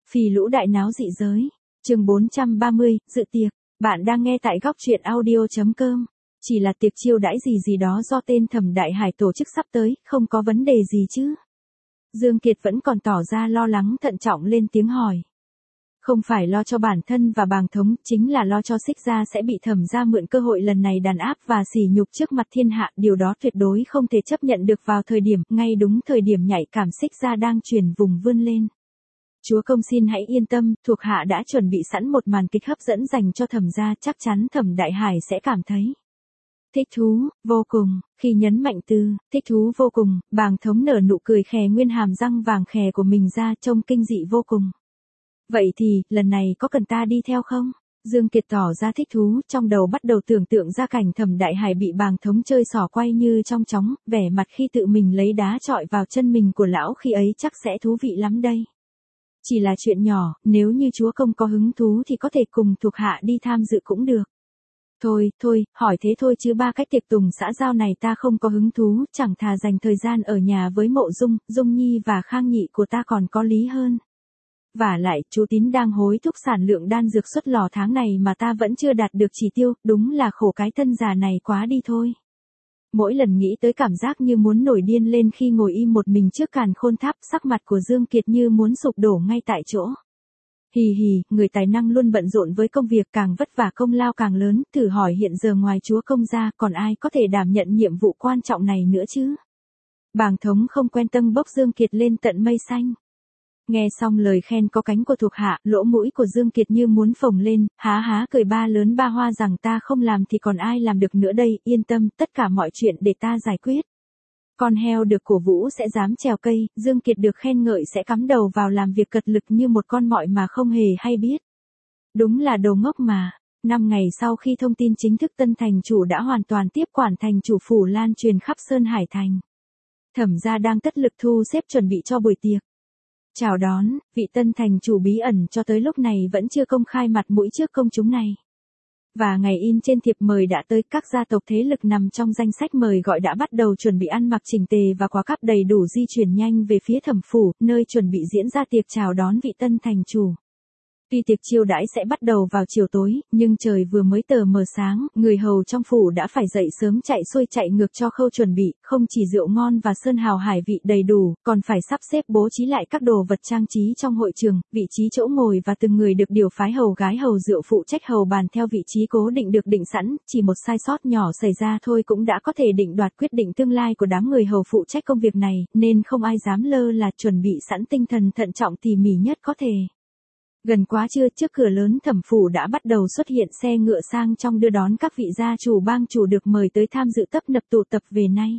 Phì lũ đại náo dị giới. Chương 430, dự tiệc. Bạn đang nghe tại góc truyện audio.com. Chỉ là tiệc chiêu đãi gì đó do tên Thẩm Đại Hải tổ chức sắp tới, không có vấn đề gì chứ? Dương Kiệt vẫn còn tỏ ra lo lắng thận trọng lên tiếng hỏi. Không phải lo cho bản thân và bàng thống, chính là lo cho Xích Gia sẽ bị Thẩm gia mượn cơ hội lần này đàn áp và sỉ nhục trước mặt thiên hạ, điều đó tuyệt đối không thể chấp nhận được vào thời điểm, ngay đúng thời điểm nhạy cảm Xích Gia đang chuyển vùng vươn lên. Chúa công xin hãy yên tâm, thuộc hạ đã chuẩn bị sẵn một màn kịch hấp dẫn dành cho Thẩm gia, chắc chắn Thẩm Đại Hải sẽ cảm thấy thích thú, vô cùng. Khi nhấn mạnh từ thích thú vô cùng, bàng thống nở nụ cười khè nguyên hàm răng vàng khè của mình ra, trông kinh dị vô cùng. Vậy thì, lần này có cần ta đi theo không? Dương Kiệt tỏ ra thích thú, trong đầu bắt đầu tưởng tượng ra cảnh Thẩm Đại Hải bị bàng thống chơi xỏ quay như trong chóng, vẻ mặt khi tự mình lấy đá chọi vào chân mình của lão khi ấy chắc sẽ thú vị lắm đây. Chỉ là chuyện nhỏ, nếu như chúa công có hứng thú thì có thể cùng thuộc hạ đi tham dự cũng được. Thôi, hỏi thế thôi chứ ba cái tiệc tùng xã giao này ta không có hứng thú, chẳng thà dành thời gian ở nhà với Mộ Dung, Dung Nhi và Khang Nhị của ta còn có lý hơn. Vả lại, chú Tín đang hối thúc sản lượng đan dược xuất lò tháng này mà ta vẫn chưa đạt được chỉ tiêu, đúng là khổ cái thân già này quá đi thôi. Mỗi lần nghĩ tới cảm giác như muốn nổi điên lên khi ngồi im một mình trước càn khôn tháp, sắc mặt của Dương Kiệt như muốn sụp đổ ngay tại chỗ. Hì, người tài năng luôn bận rộn với công việc, càng vất vả công lao càng lớn, thử hỏi hiện giờ ngoài chúa công ra còn ai có thể đảm nhận nhiệm vụ quan trọng này nữa chứ? Bàng thống không quen tâng bốc Dương Kiệt lên tận mây xanh. Nghe xong lời khen có cánh của thuộc hạ, lỗ mũi của Dương Kiệt như muốn phồng lên, há cười ba lớn ba hoa rằng ta không làm thì còn ai làm được nữa đây, yên tâm, tất cả mọi chuyện để ta giải quyết. Con heo được cổ vũ sẽ dám trèo cây, Dương Kiệt được khen ngợi sẽ cắm đầu vào làm việc cật lực như một con mọi mà không hề hay biết. Đúng là đồ ngốc mà. 5 ngày sau khi thông tin chính thức tân thành chủ đã hoàn toàn tiếp quản thành chủ phủ lan truyền khắp Sơn Hải Thành. Thẩm gia đang tất lực thu xếp chuẩn bị cho buổi tiệc chào đón, vị tân thành chủ bí ẩn cho tới lúc này vẫn chưa công khai mặt mũi trước công chúng này. Và ngày in trên thiệp mời đã tới, các gia tộc thế lực nằm trong danh sách mời gọi đã bắt đầu chuẩn bị ăn mặc chỉnh tề và quá cáp đầy đủ di chuyển nhanh về phía Thẩm phủ, nơi chuẩn bị diễn ra tiệc chào đón vị tân thành chủ. Tuy tiệc chiêu đãi sẽ bắt đầu vào chiều tối, nhưng trời vừa mới tờ mờ sáng, người hầu trong phủ đã phải dậy sớm chạy xuôi chạy ngược cho khâu chuẩn bị, không chỉ rượu ngon và sơn hào hải vị đầy đủ, còn phải sắp xếp bố trí lại các đồ vật trang trí trong hội trường, vị trí chỗ ngồi và từng người được điều phái hầu gái hầu rượu phụ trách hầu bàn theo vị trí cố định được định sẵn, chỉ một sai sót nhỏ xảy ra thôi cũng đã có thể định đoạt quyết định tương lai của đám người hầu phụ trách công việc này, nên không ai dám lơ là, chuẩn bị sẵn tinh thần thận trọng tỉ mỉ nhất có thể. Gần quá trưa, trước cửa lớn Thẩm phủ đã bắt đầu xuất hiện xe ngựa sang trong đưa đón các vị gia chủ bang chủ được mời tới tham dự tấp nập tụ tập về nay.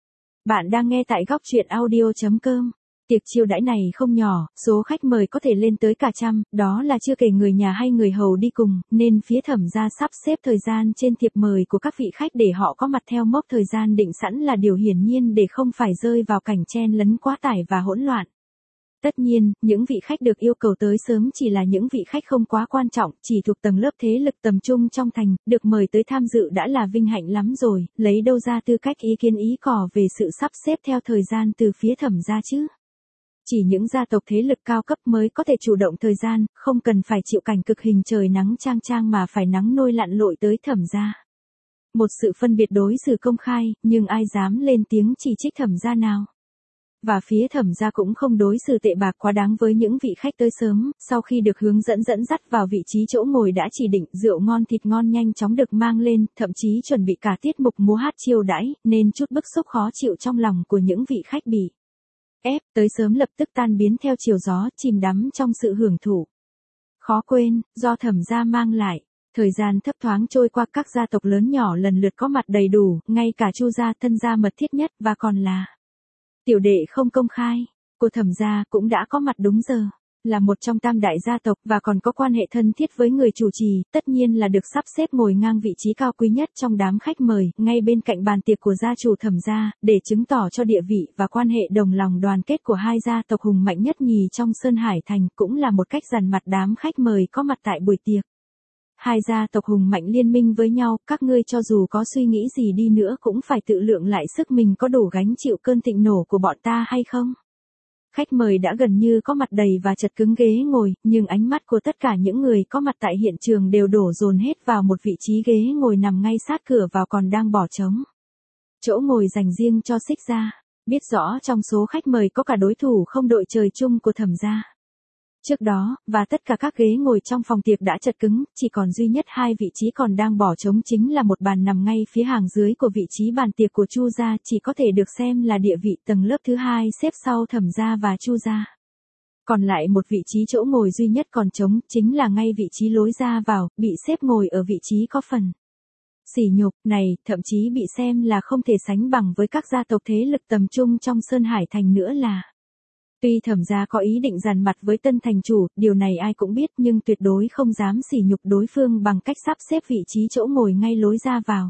Bạn đang nghe tại góc truyện audio.com. Tiệc chiêu đãi này không nhỏ, số khách mời có thể lên tới cả trăm, đó là chưa kể người nhà hay người hầu đi cùng, nên phía Thẩm gia sắp xếp thời gian trên thiệp mời của các vị khách để họ có mặt theo mốc thời gian định sẵn là điều hiển nhiên để không phải rơi vào cảnh chen lấn quá tải và hỗn loạn. Tất nhiên, những vị khách được yêu cầu tới sớm chỉ là những vị khách không quá quan trọng, chỉ thuộc tầng lớp thế lực tầm trung trong thành, được mời tới tham dự đã là vinh hạnh lắm rồi, lấy đâu ra tư cách ý kiến ý cò về sự sắp xếp theo thời gian từ phía Thẩm gia chứ. Chỉ những gia tộc thế lực cao cấp mới có thể chủ động thời gian, không cần phải chịu cảnh cực hình trời nắng chang chang mà phải nắng nôi lặn lội tới Thẩm gia. Một sự phân biệt đối xử công khai, nhưng ai dám lên tiếng chỉ trích Thẩm gia nào. Và phía Thẩm gia cũng không đối xử tệ bạc quá đáng với những vị khách tới sớm, sau khi được hướng dẫn dắt vào vị trí chỗ ngồi đã chỉ định, rượu ngon thịt ngon nhanh chóng được mang lên, thậm chí chuẩn bị cả tiết mục múa hát chiêu đãi, nên chút bức xúc khó chịu trong lòng của những vị khách bị ép tới sớm lập tức tan biến theo chiều gió, chìm đắm trong sự hưởng thụ. Khó quên, do Thẩm gia mang lại. Thời gian thấp thoáng trôi qua, các gia tộc lớn nhỏ lần lượt có mặt đầy đủ, ngay cả Chu gia thân gia mật thiết nhất và còn là tiểu đệ không công khai của Thẩm gia cũng đã có mặt đúng giờ, là một trong tam đại gia tộc và còn có quan hệ thân thiết với người chủ trì, tất nhiên là được sắp xếp ngồi ngang vị trí cao quý nhất trong đám khách mời, ngay bên cạnh bàn tiệc của gia chủ Thẩm gia, để chứng tỏ cho địa vị và quan hệ đồng lòng đoàn kết của hai gia tộc hùng mạnh nhất nhì trong Sơn Hải Thành, cũng là một cách dằn mặt đám khách mời có mặt tại buổi tiệc. Hai gia tộc hùng mạnh liên minh với nhau, các ngươi cho dù có suy nghĩ gì đi nữa cũng phải tự lượng lại sức mình có đủ gánh chịu cơn thịnh nổ của bọn ta hay không. Khách mời đã gần như có mặt đầy và chật cứng ghế ngồi, nhưng ánh mắt của tất cả những người có mặt tại hiện trường đều đổ dồn hết vào một vị trí ghế ngồi nằm ngay sát cửa vào còn đang bỏ trống. Chỗ ngồi dành riêng cho Xích Gia. Biết rõ trong số khách mời có cả đối thủ không đội trời chung của Thẩm gia. Trước đó, và tất cả các ghế ngồi trong phòng tiệc đã chật cứng, chỉ còn duy nhất hai vị trí còn đang bỏ trống chính là một bàn nằm ngay phía hàng dưới của vị trí bàn tiệc của Chu gia, chỉ có thể được xem là địa vị tầng lớp thứ hai xếp sau Thẩm gia và Chu gia. Còn lại một vị trí chỗ ngồi duy nhất còn trống, chính là ngay vị trí lối ra vào, bị xếp ngồi ở vị trí có phần sỉ nhục này, thậm chí bị xem là không thể sánh bằng với các gia tộc thế lực tầm trung trong Sơn Hải Thành nữa là. Tuy Thẩm gia có ý định dằn mặt với tân thành chủ, điều này ai cũng biết nhưng tuyệt đối không dám sỉ nhục đối phương bằng cách sắp xếp vị trí chỗ ngồi ngay lối ra vào.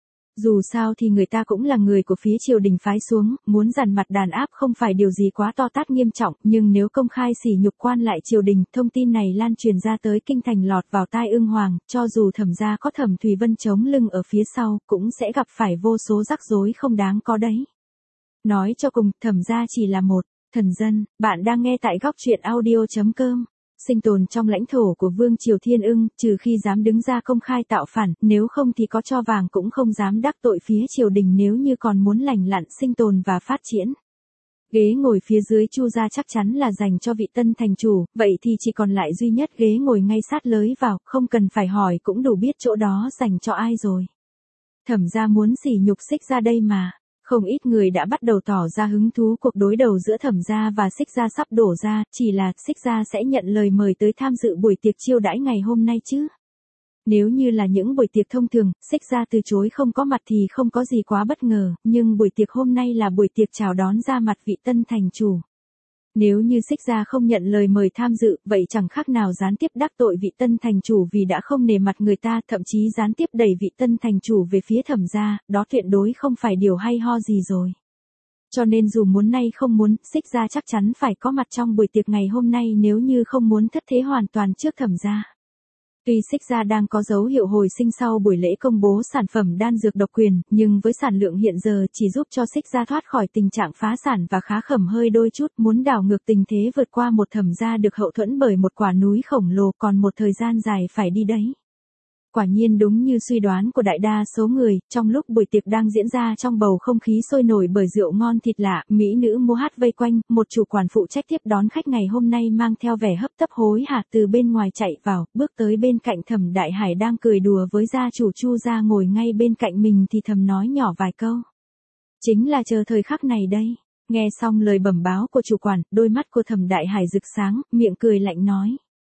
Dù sao thì người ta cũng là người của phía triều đình phái xuống, muốn dằn mặt đàn áp không phải điều gì quá to tát nghiêm trọng, nhưng nếu công khai sỉ nhục quan lại triều đình, thông tin này lan truyền ra tới kinh thành lọt vào tai Ưng Hoàng, cho dù Thẩm gia có Thẩm Thùy Vân chống lưng ở phía sau, cũng sẽ gặp phải vô số rắc rối không đáng có đấy. Nói cho cùng, Thẩm gia chỉ là một thần dân. Bạn đang nghe tại góc truyện audio.com. Sinh tồn trong lãnh thổ của Vương Triều Thiên Ưng, trừ khi dám đứng ra công khai tạo phản, nếu không thì có cho vàng cũng không dám đắc tội phía triều đình nếu như còn muốn lành lặn sinh tồn và phát triển. Ghế ngồi phía dưới Chu gia chắc chắn là dành cho vị tân thành chủ, vậy thì chỉ còn lại duy nhất ghế ngồi ngay sát lối vào, không cần phải hỏi cũng đủ biết chỗ đó dành cho ai rồi. Thẩm gia muốn sỉ nhục Xích Gia đây mà. Không ít người đã bắt đầu tỏ ra hứng thú cuộc đối đầu giữa Thẩm gia và Xích Gia sắp đổ ra, chỉ là Xích Gia sẽ nhận lời mời tới tham dự buổi tiệc chiêu đãi ngày hôm nay chứ. Nếu như là những buổi tiệc thông thường, Xích Gia từ chối không có mặt thì không có gì quá bất ngờ, nhưng buổi tiệc hôm nay là buổi tiệc chào đón ra mặt vị tân thành chủ. Nếu như Xích Gia không nhận lời mời tham dự, vậy chẳng khác nào gián tiếp đắc tội vị tân thành chủ vì đã không nể mặt người ta, thậm chí gián tiếp đẩy vị tân thành chủ về phía Thẩm gia, đó tuyệt đối không phải điều hay ho gì rồi. Cho nên dù muốn nay không muốn, Xích Gia chắc chắn phải có mặt trong buổi tiệc ngày hôm nay nếu như không muốn thất thế hoàn toàn trước Thẩm gia. Tuy Xích Gia đang có dấu hiệu hồi sinh sau buổi lễ công bố sản phẩm đan dược độc quyền, nhưng với sản lượng hiện giờ chỉ giúp cho Xích Gia thoát khỏi tình trạng phá sản và khá khẩm hơi đôi chút, muốn đảo ngược tình thế vượt qua một Thẩm gia được hậu thuẫn bởi một quả núi khổng lồ còn một thời gian dài phải đi đấy. Quả nhiên đúng như suy đoán của đại đa số người, trong lúc buổi tiệc đang diễn ra trong bầu không khí sôi nổi bởi rượu ngon thịt lạ, mỹ nữ múa hát vây quanh, một chủ quản phụ trách tiếp đón khách ngày hôm nay mang theo vẻ hấp tấp hối hả từ bên ngoài chạy vào, bước tới bên cạnh Thẩm Đại Hải đang cười đùa với gia chủ Chu gia ngồi ngay bên cạnh mình thì thầm nói nhỏ vài câu. Chính là chờ thời khắc này đây. Nghe xong lời bẩm báo của chủ quản, đôi mắt của Thẩm Đại Hải rực sáng, miệng cười lạnh nói.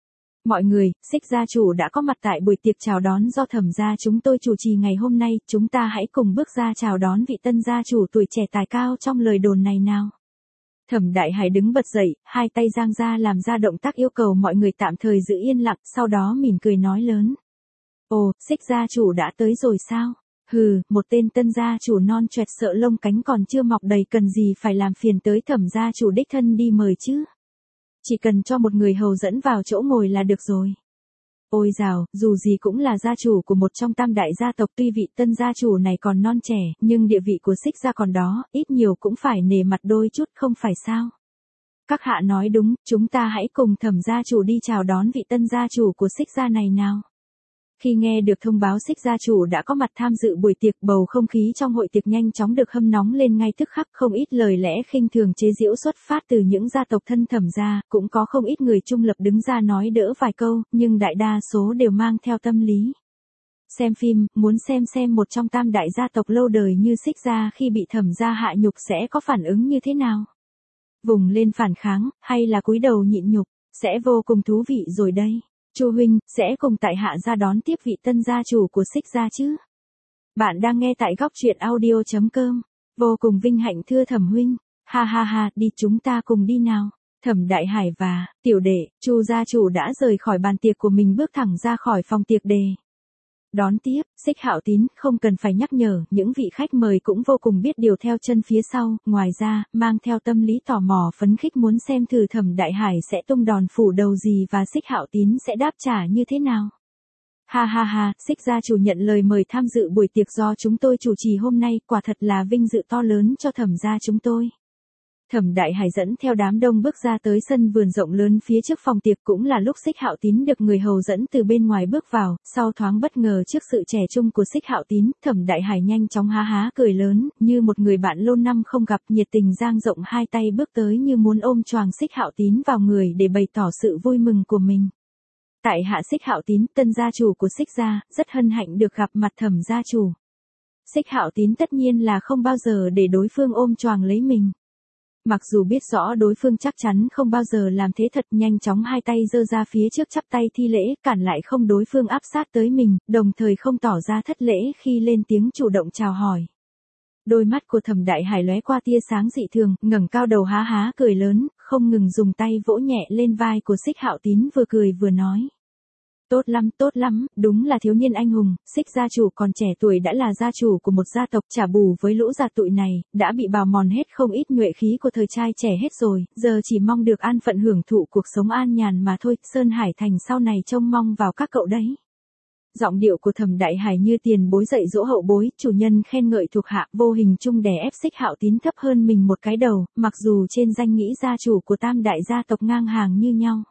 Mọi người, Xích gia chủ đã có mặt tại buổi tiệc chào đón do Thẩm gia chúng tôi chủ trì ngày hôm nay, chúng ta hãy cùng bước ra chào đón vị tân gia chủ tuổi trẻ tài cao trong lời đồn này nào. Thẩm Đại Hải đứng bật dậy, hai tay giang ra làm ra động tác yêu cầu mọi người tạm thời giữ yên lặng, sau đó mỉm cười nói lớn. Ồ, Xích gia chủ đã tới rồi sao? Hừ, một tên tân gia chủ non choẹt sợ lông cánh còn chưa mọc đầy cần gì phải làm phiền tới Thẩm gia chủ đích thân đi mời chứ. Chỉ cần cho một người hầu dẫn vào chỗ ngồi là được rồi. Ôi dào, dù gì cũng là gia chủ của một trong tam đại gia tộc, tuy vị tân gia chủ này còn non trẻ, nhưng địa vị của Xích gia còn đó, ít nhiều cũng phải nể mặt đôi chút không phải sao. Các hạ nói đúng, chúng ta hãy cùng Thẩm gia chủ đi chào đón vị tân gia chủ của Xích gia này nào. Khi nghe được thông báo Xích gia chủ đã có mặt tham dự buổi tiệc, bầu không khí trong hội tiệc nhanh chóng được hâm nóng lên ngay tức khắc, không ít lời lẽ khinh thường chế giễu xuất phát từ những gia tộc thân Thẩm gia, cũng có không ít người trung lập đứng ra nói đỡ vài câu, nhưng đại đa số đều mang theo tâm lý. Xem phim, muốn xem một trong tam đại gia tộc lâu đời như Xích gia khi bị Thẩm gia hạ nhục sẽ có phản ứng như thế nào. Vùng lên phản kháng, hay là cúi đầu nhịn nhục, sẽ vô cùng thú vị rồi đây. Chu huynh, sẽ cùng tại hạ ra đón tiếp vị tân gia chủ của Xích gia chứ? Bạn đang nghe tại góc truyện audio.com. Vô cùng vinh hạnh thưa Thẩm huynh. Ha ha ha, đi chúng ta cùng đi nào. Thẩm Đại Hải và tiểu đệ, Chu gia chủ đã rời khỏi bàn tiệc của mình bước thẳng ra khỏi phòng tiệc đề. Đón tiếp, Xích Hạo Tín, không cần phải nhắc nhở, những vị khách mời cũng vô cùng biết điều theo chân phía sau, ngoài ra, mang theo tâm lý tò mò phấn khích muốn xem thử Thẩm Đại Hải sẽ tung đòn phủ đầu gì và Xích Hạo Tín sẽ đáp trả như thế nào. Ha ha ha, Xích gia chủ nhận lời mời tham dự buổi tiệc do chúng tôi chủ trì hôm nay, quả thật là vinh dự to lớn cho Thẩm gia chúng tôi. Thẩm Đại Hải dẫn theo đám đông bước ra tới sân vườn rộng lớn phía trước phòng tiệc, cũng là lúc Xích Hạo Tín được người hầu dẫn từ bên ngoài bước vào, sau thoáng bất ngờ trước sự trẻ trung của Xích Hạo Tín, Thẩm Đại Hải nhanh chóng há há cười lớn, như một người bạn lâu năm không gặp, nhiệt tình dang rộng hai tay bước tới như muốn ôm choàng Xích Hạo Tín vào người để bày tỏ sự vui mừng của mình. Tại hạ Xích Hạo Tín, tân gia chủ của Xích gia, rất hân hạnh được gặp mặt Thẩm gia chủ. Xích Hạo Tín tất nhiên là không bao giờ để đối phương ôm choàng lấy mình. Mặc dù biết rõ đối phương chắc chắn không bao giờ làm thế thật, nhanh chóng hai tay giơ ra phía trước chắp tay thi lễ, cản lại không đối phương áp sát tới mình, đồng thời không tỏ ra thất lễ khi lên tiếng chủ động chào hỏi. Đôi mắt của Thẩm Đại Hải lóe qua tia sáng dị thường, ngẩng cao đầu há há cười lớn, không ngừng dùng tay vỗ nhẹ lên vai của Xích Hạo Tín, vừa cười vừa nói. Tốt lắm, đúng là thiếu niên anh hùng, Xích gia chủ còn trẻ tuổi đã là gia chủ của một gia tộc, trả bù với lũ già tụi này, đã bị bào mòn hết không ít nhuệ khí của thời trai trẻ hết rồi, giờ chỉ mong được an phận hưởng thụ cuộc sống an nhàn mà thôi, Sơn Hải Thành sau này trông mong vào các cậu đấy. Giọng điệu của Thẩm Đại Hải như tiền bối dạy dỗ hậu bối, chủ nhân khen ngợi thuộc hạ, vô hình chung đè ép Xích Hạo Tín thấp hơn mình một cái đầu, mặc dù trên danh nghĩa gia chủ của tam đại gia tộc ngang hàng như nhau.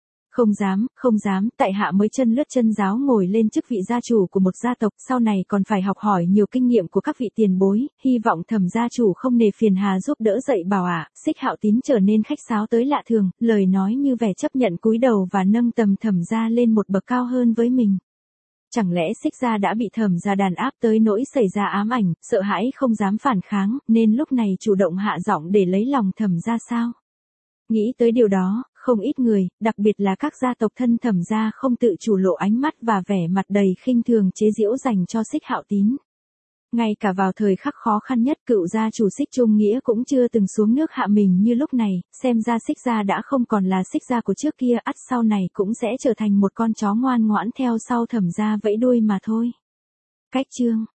Không dám, tại hạ mới chân lướt chân giáo ngồi lên chức vị gia chủ của một gia tộc, sau này còn phải học hỏi nhiều kinh nghiệm của các vị tiền bối, hy vọng Thẩm gia chủ không nề phiền hà giúp đỡ dạy bảo ạ. Xích Hạo Tín trở nên khách sáo tới lạ thường, lời nói như vẻ chấp nhận cúi đầu và nâng tầm Thẩm gia lên một bậc cao hơn với mình. Chẳng lẽ Xích gia đã bị Thẩm gia đàn áp tới nỗi xảy ra ám ảnh, sợ hãi không dám phản kháng, nên lúc này chủ động hạ giọng để lấy lòng Thẩm gia sao? Nghĩ tới điều đó, không ít người, đặc biệt là các gia tộc thân Thẩm gia không tự chủ lộ ánh mắt và vẻ mặt đầy khinh thường chế giễu dành cho Xích Hạo Tín. Ngay cả vào thời khắc khó khăn nhất, cựu gia chủ Xích Trung Nghĩa cũng chưa từng xuống nước hạ mình như lúc này, xem ra Xích gia đã không còn là Xích gia của trước kia, ắt sau này cũng sẽ trở thành một con chó ngoan ngoãn theo sau Thẩm gia vẫy đuôi mà thôi. Cách chương